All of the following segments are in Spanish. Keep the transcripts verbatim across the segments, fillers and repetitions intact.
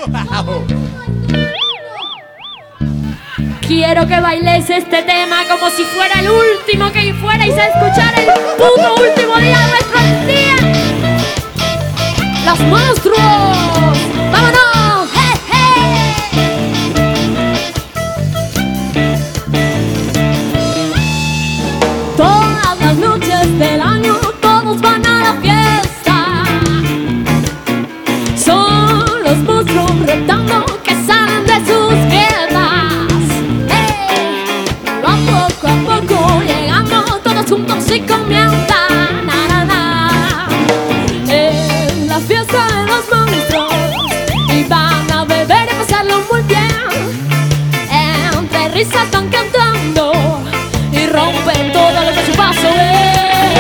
Quiero que bailes este tema como si fuera el último que fuerais a escuchar el puto último día de nuestros días. ¡Los monstruos! ¡Vámonos! ¡Hey, hey! Todas las noches del año todos van a la fiesta. Son los monstruos retando que salen de sus grietas. Hey, a poco a poco llegamos todos juntos y comienza. Na, na, na. En la fiesta de los monstruos y van a beber y pasarlo muy bien. Entre risas están cantando y rompen todo lo que su paso es.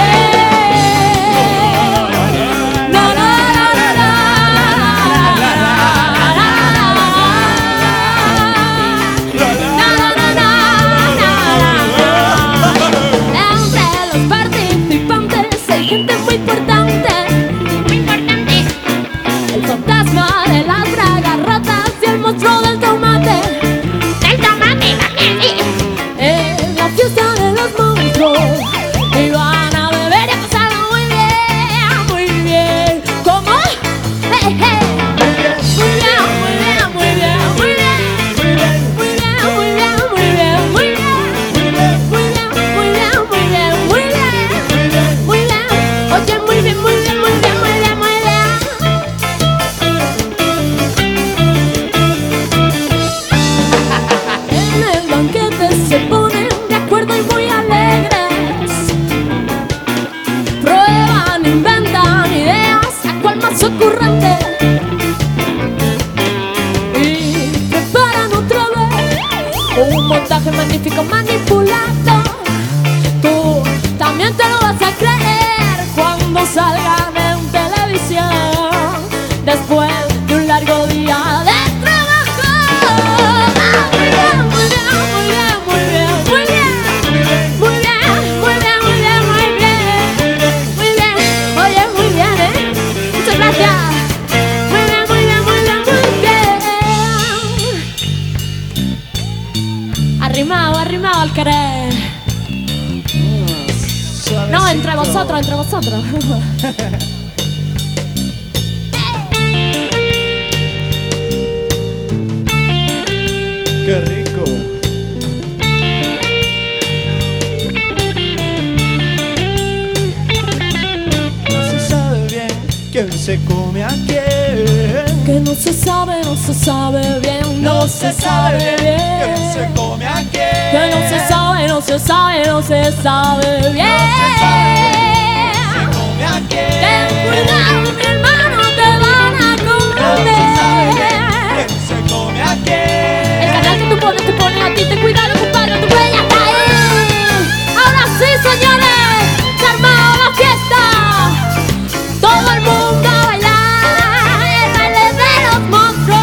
Gente muy importante, muy importante. El fantasma de las bragas rotas y el monstruo del tomate. Del tomate, en la fiesta de los monstruos y van a beber y a pasarlo muy bien, muy bien. ¿Cómo? Hey, hey. Muy bien, muy bien, muy bien, muy bien, muy bien, muy bien, muy bien, muy bien, muy bien, muy bien, muy bien, muy bien, muy bien, muy bien. Oye, muy bien, muy bien, muy bien, muy bien, muy bien. En el banquete se ponen de acuerdo y muy alegres. Prueban, inventan ideas, a cual más ocurrente. Y preparan otra vez un montaje magnífico manipulado. Tú también te lo vas a creer cuando salgan en televisión después de un largo día de trabajo. Ah, muy bien, muy bien, muy bien, muy bien, muy bien, muy bien, muy bien, muy bien, muy bien, muy bien, oye, muy bien, ¿eh? Muchas gracias. Muy bien, muy bien, muy bien, muy bien. Arrimado, arrimado al querer. No, entre vosotros, entre vosotros. ¡Qué rico! No se sabe bien quién se come a quién. Que no se sabe, no se sabe bien. No se sabe bien quién se come a quién. Que no se sabe, no se sabe, no se sabe bien. Se come a quién. Ten cuidado, mi hermano, te van a No se sabe bien comer. quién se come a quién. El canal que tú pones te pone a ti, ten cuidado, compadre, tu huella está ahí. Ahora sí, señores, se ha armado la fiesta. Todo el mundo a bailar el baile de los monstruos.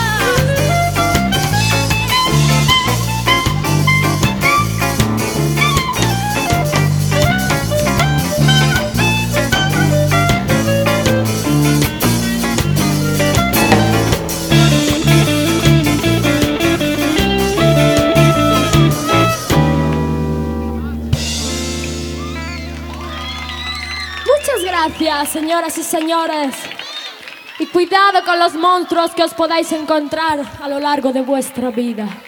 Muchas gracias, señoras y señores. Y cuidado con los monstruos que os podáis encontrar a lo largo de vuestra vida.